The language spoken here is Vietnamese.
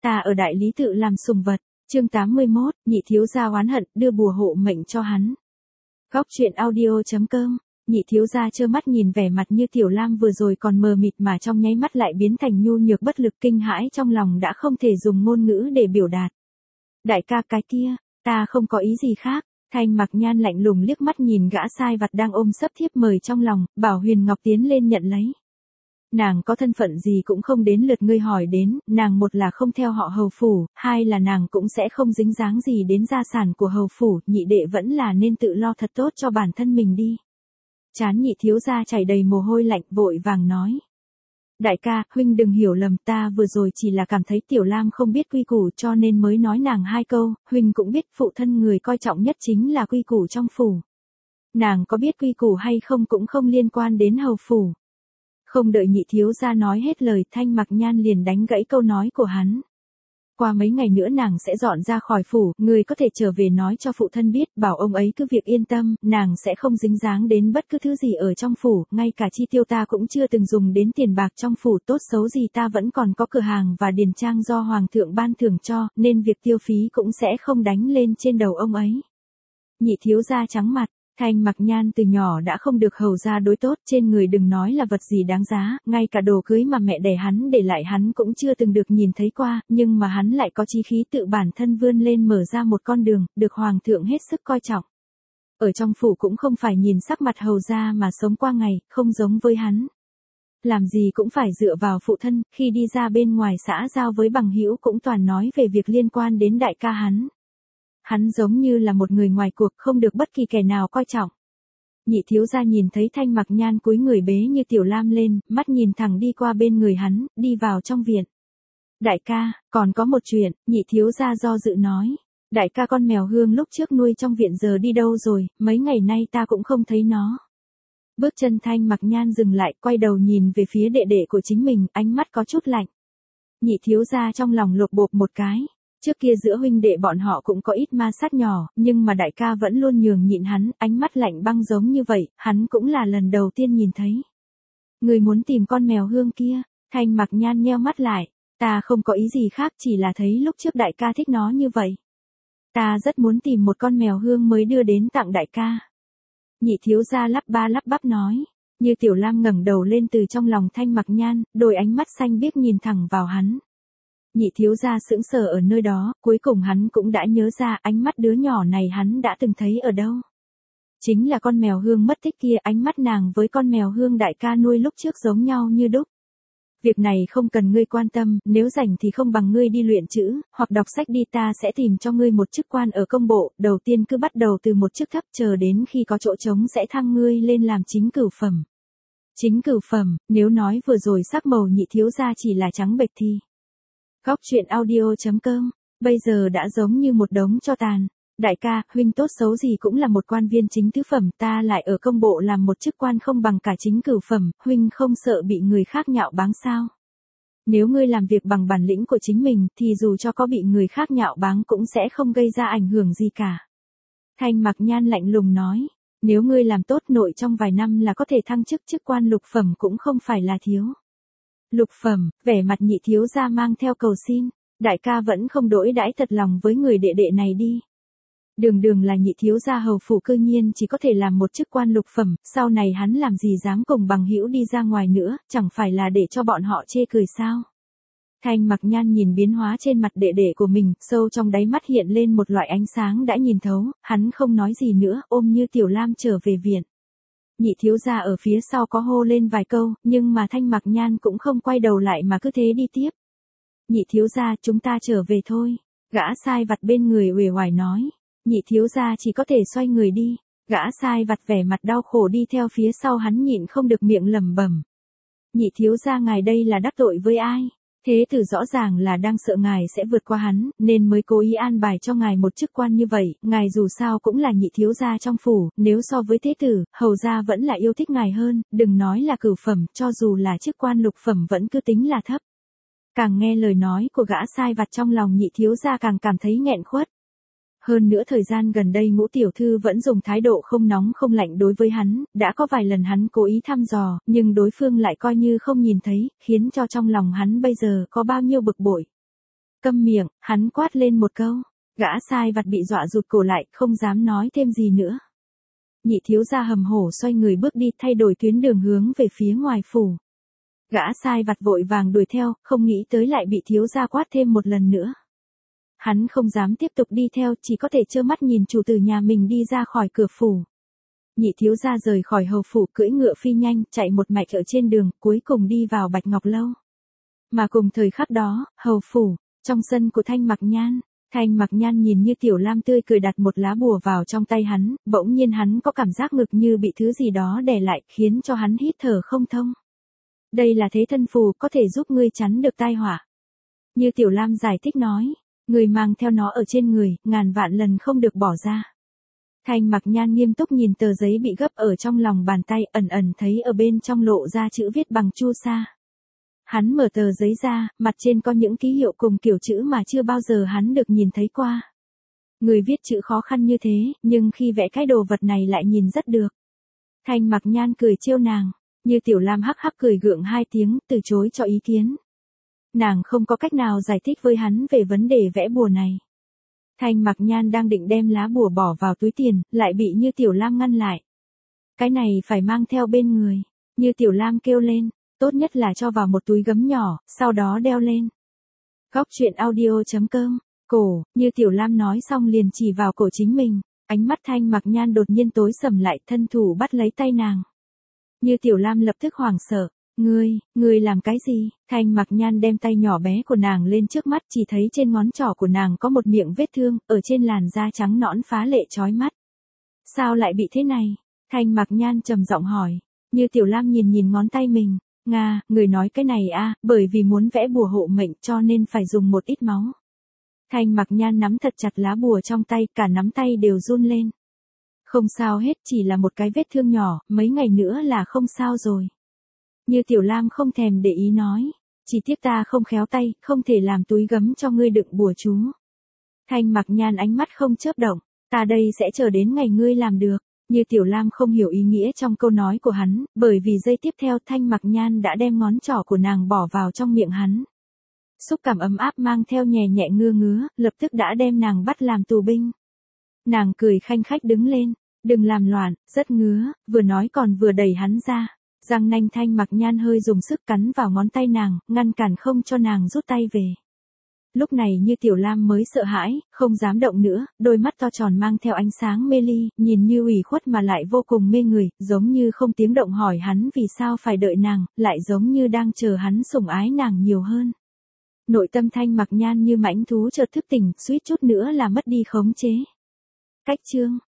ta ở đại lý tự làm sùng vật. Chương 81, nhị thiếu gia oán hận, đưa bùa hộ mệnh cho hắn. Góc truyện audio.com. Nhị thiếu gia trơ mắt nhìn vẻ mặt như Tiểu Lam vừa rồi còn mờ mịt mà trong nháy mắt lại biến thành nhu nhược bất lực, kinh hãi trong lòng đã không thể dùng ngôn ngữ để biểu đạt. Đại ca, cái kia, ta không có ý gì khác. Thanh Mặc Nhan lạnh lùng liếc mắt nhìn gã sai vặt đang ôm sấp thiếp mời trong lòng, bảo Huyền Ngọc tiến lên nhận lấy. Nàng có thân phận gì cũng không đến lượt ngươi hỏi đến, nàng một là không theo họ Hầu phủ, hai là nàng cũng sẽ không dính dáng gì đến gia sản của Hầu phủ, nhị đệ vẫn là nên tự lo thật tốt cho bản thân mình đi. Trán nhị thiếu gia chảy đầy mồ hôi lạnh, vội vàng nói. Đại ca, huynh đừng hiểu lầm, ta vừa rồi chỉ là cảm thấy Tiểu Lam không biết quy củ cho nên mới nói nàng hai câu, huynh cũng biết phụ thân người coi trọng nhất chính là quy củ trong phủ. Nàng có biết quy củ hay không cũng không liên quan đến Hầu phủ. Không đợi nhị thiếu gia nói hết lời, Thanh Mặc Nhan liền đánh gãy câu nói của hắn. Qua mấy ngày nữa nàng sẽ dọn ra khỏi phủ, người có thể trở về nói cho phụ thân biết, bảo ông ấy cứ việc yên tâm, nàng sẽ không dính dáng đến bất cứ thứ gì ở trong phủ, ngay cả chi tiêu ta cũng chưa từng dùng đến tiền bạc trong phủ, tốt xấu gì ta vẫn còn có cửa hàng và điền trang do hoàng thượng ban thưởng cho, nên việc tiêu phí cũng sẽ không đánh lên trên đầu ông ấy. Nhị thiếu gia trắng mặt. Thanh Mặc Nhan từ nhỏ đã không được hầu gia đối tốt, trên người đừng nói là vật gì đáng giá, ngay cả đồ cưới mà mẹ đẻ hắn để lại hắn cũng chưa từng được nhìn thấy qua, nhưng mà hắn lại có chí khí tự bản thân vươn lên mở ra một con đường, được hoàng thượng hết sức coi trọng. Ở trong phủ cũng không phải nhìn sắc mặt hầu gia mà sống qua ngày, không giống với hắn. Làm gì cũng phải dựa vào phụ thân, khi đi ra bên ngoài xã giao với bằng hữu cũng toàn nói về việc liên quan đến đại ca hắn. Hắn giống như là một người ngoài cuộc, không được bất kỳ kẻ nào coi trọng. Nhị thiếu gia nhìn thấy Thanh Mặc Nhan cúi người bế như Tiểu Lam lên, mắt nhìn thẳng đi qua bên người hắn, đi vào trong viện. Đại ca, còn có một chuyện, nhị thiếu gia do dự nói. Đại ca, con mèo Hương lúc trước nuôi trong viện giờ đi đâu rồi, mấy ngày nay ta cũng không thấy nó. Bước chân Thanh Mặc Nhan dừng lại, quay đầu nhìn về phía đệ đệ của chính mình, ánh mắt có chút lạnh. Nhị thiếu gia trong lòng lột bột một cái. Trước kia giữa huynh đệ bọn họ cũng có ít ma sát nhỏ, nhưng mà đại ca vẫn luôn nhường nhịn hắn, ánh mắt lạnh băng giống như vậy, hắn cũng là lần đầu tiên nhìn thấy. Người muốn tìm con mèo Hương kia, Thanh Mặc Nhan nheo mắt lại, ta không có ý gì khác, chỉ là thấy lúc trước đại ca thích nó như vậy. Ta rất muốn tìm một con mèo Hương mới đưa đến tặng đại ca. Nhị thiếu gia lắp ba lắp bắp nói, như Tiểu Lam ngẩng đầu lên từ trong lòng Thanh Mặc Nhan, đôi ánh mắt xanh biếc nhìn thẳng vào hắn. Nhị thiếu gia sững sờ ở nơi đó, cuối cùng hắn cũng đã nhớ ra ánh mắt đứa nhỏ này hắn đã từng thấy ở đâu. Chính là con mèo Hương mất tích kia, ánh mắt nàng với con mèo Hương đại ca nuôi lúc trước giống nhau như đúc. Việc này không cần ngươi quan tâm, nếu rảnh thì không bằng ngươi đi luyện chữ, hoặc đọc sách đi, ta sẽ tìm cho ngươi một chức quan ở công bộ, đầu tiên cứ bắt đầu từ một chức thấp, chờ đến khi có chỗ trống sẽ thăng ngươi lên làm chính cửu phẩm. Chính cửu phẩm, nếu nói vừa rồi sắc màu nhị thiếu gia chỉ là trắng bệch thì... Góc truyện audio.com, bây giờ đã giống như một đống tro tàn. Đại ca, huynh tốt xấu gì cũng là một quan viên chính tứ phẩm, ta lại ở công bộ làm một chức quan không bằng cả chính cửu phẩm, huynh không sợ bị người khác nhạo báng sao? Nếu ngươi làm việc bằng bản lĩnh của chính mình thì dù cho có bị người khác nhạo báng cũng sẽ không gây ra ảnh hưởng gì cả. Thanh Mặc Nhan lạnh lùng nói, nếu ngươi làm tốt nội trong vài năm là có thể thăng chức chức quan lục phẩm cũng không phải là thiếu. Lục phẩm, vẻ mặt nhị thiếu gia mang theo cầu xin, đại ca vẫn không đối đãi thật lòng với người đệ đệ này đi. Đường là nhị thiếu gia hầu phủ cư nhiên chỉ có thể làm một chức quan lục phẩm, sau này hắn làm gì dám cùng bằng hữu đi ra ngoài nữa, chẳng phải là để cho bọn họ chê cười sao. Thanh Mặc Nhan nhìn biến hóa trên mặt đệ đệ của mình, sâu trong đáy mắt hiện lên một loại ánh sáng đã nhìn thấu, hắn không nói gì nữa, ôm như Tiểu Lam trở về viện. Nhị thiếu gia ở phía sau có hô lên vài câu, nhưng mà Thanh Mặc Nhan cũng không quay đầu lại mà cứ thế đi tiếp. Nhị thiếu gia, chúng ta trở về thôi. Gã sai vặt bên người uể oải nói. Nhị thiếu gia chỉ có thể xoay người đi. Gã sai vặt vẻ mặt đau khổ đi theo phía sau hắn, nhịn không được miệng lẩm bẩm. Nhị thiếu gia, ngài đây là đắc tội với ai? Thế tử rõ ràng là đang sợ ngài sẽ vượt qua hắn, nên mới cố ý an bài cho ngài một chức quan như vậy, ngài dù sao cũng là nhị thiếu gia trong phủ, nếu so với thế tử, hầu gia vẫn là yêu thích ngài hơn, đừng nói là cửu phẩm, cho dù là chức quan lục phẩm vẫn cứ tính là thấp. Càng nghe lời nói của gã sai vặt trong lòng nhị thiếu gia càng cảm thấy nghẹn khuất. Hơn nữa thời gian gần đây Ngũ tiểu thư vẫn dùng thái độ không nóng không lạnh đối với hắn, đã có vài lần hắn cố ý thăm dò, nhưng đối phương lại coi như không nhìn thấy, khiến cho trong lòng hắn bây giờ có bao nhiêu bực bội. Câm miệng, hắn quát lên một câu. Gã sai vặt bị dọa rụt cổ lại, không dám nói thêm gì nữa. Nhị thiếu gia hầm hổ xoay người bước đi thay đổi tuyến đường hướng về phía ngoài phủ. Gã sai vặt vội vàng đuổi theo, không nghĩ tới lại bị thiếu gia quát thêm một lần nữa. Hắn không dám tiếp tục đi theo, chỉ có thể trơ mắt nhìn chủ tử nhà mình đi ra khỏi cửa phủ. Nhị thiếu gia rời khỏi hầu phủ cưỡi ngựa phi nhanh, chạy một mạch ở trên đường, cuối cùng đi vào Bạch Ngọc Lâu. Mà cùng thời khắc đó, hầu phủ, trong sân của Thanh Mặc Nhan, Thanh Mặc Nhan nhìn như Tiểu Lam tươi cười đặt một lá bùa vào trong tay hắn, bỗng nhiên hắn có cảm giác ngực như bị thứ gì đó đè lại, khiến cho hắn hít thở không thông. Đây là thế thân phù có thể giúp ngươi chắn được tai họa. Như Tiểu Lam giải thích nói, người mang theo nó ở trên người, ngàn vạn lần không được bỏ ra. Thanh Mặc Nhan nghiêm túc nhìn tờ giấy bị gấp ở trong lòng bàn tay, ẩn ẩn thấy ở bên trong lộ ra chữ viết bằng chu sa. Hắn mở tờ giấy ra, mặt trên có những ký hiệu cùng kiểu chữ mà chưa bao giờ hắn được nhìn thấy qua. Người viết chữ khó khăn như thế, nhưng khi vẽ cái đồ vật này lại nhìn rất được. Thanh Mặc Nhan cười trêu nàng, Như Tiểu Lam hắc hắc cười gượng hai tiếng, từ chối cho ý kiến. Nàng không có cách nào giải thích với hắn về vấn đề vẽ bùa này. Thanh Mặc Nhan đang định đem lá bùa bỏ vào túi tiền, lại bị Như Tiểu Lam ngăn lại. Cái này phải mang theo bên người. Như Tiểu Lam kêu lên, tốt nhất là cho vào một túi gấm nhỏ, sau đó đeo lên. Góc truyện audio.com, cổ, Như Tiểu Lam nói xong liền chỉ vào cổ chính mình, ánh mắt Thanh Mặc Nhan đột nhiên tối sầm lại, thân thủ bắt lấy tay nàng. Như Tiểu Lam lập tức hoảng sợ, ngươi làm cái gì? Thanh Mặc Nhan đem tay nhỏ bé của nàng lên trước mắt, chỉ thấy trên ngón trỏ của nàng có một miệng vết thương, ở trên làn da trắng nõn phá lệ chói mắt. Sao lại bị thế này? Thanh Mặc Nhan trầm giọng hỏi. Như Tiểu Lam nhìn ngón tay mình, người nói cái này bởi vì muốn vẽ bùa hộ mệnh cho nên phải dùng một ít máu. Thanh Mặc Nhan nắm thật chặt lá bùa trong tay, cả nắm tay đều run lên. Không sao hết, chỉ là một cái vết thương nhỏ, mấy ngày nữa là không sao rồi. Như Tiểu Lam không thèm để ý nói, chỉ tiếc ta không khéo tay, không thể làm túi gấm cho ngươi đựng bùa chú. Thanh Mặc Nhan ánh mắt không chớp động, ta đây sẽ chờ đến ngày ngươi làm được. Như Tiểu Lam không hiểu ý nghĩa trong câu nói của hắn, bởi vì giây tiếp theo Thanh Mặc Nhan đã đem ngón trỏ của nàng bỏ vào trong miệng hắn. Xúc cảm ấm áp mang theo nhẹ nhẹ ngứa, lập tức đã đem nàng bắt làm tù binh. Nàng cười khanh khách đứng lên, đừng làm loạn, rất ngứa, vừa nói còn vừa đẩy hắn ra. Răng nanh Thanh Mặc Nhan hơi dùng sức cắn vào ngón tay nàng, ngăn cản không cho nàng rút tay về. Lúc này Như Tiểu Lam mới sợ hãi, không dám động nữa, đôi mắt to tròn mang theo ánh sáng mê ly, nhìn như ủy khuất mà lại vô cùng mê người, giống như không tiếng động hỏi hắn vì sao phải đợi nàng, lại giống như đang chờ hắn sủng ái nàng nhiều hơn. Nội tâm Thanh Mặc Nhan như mãnh thú chợt thức tỉnh, suýt chút nữa là mất đi khống chế. Cách chương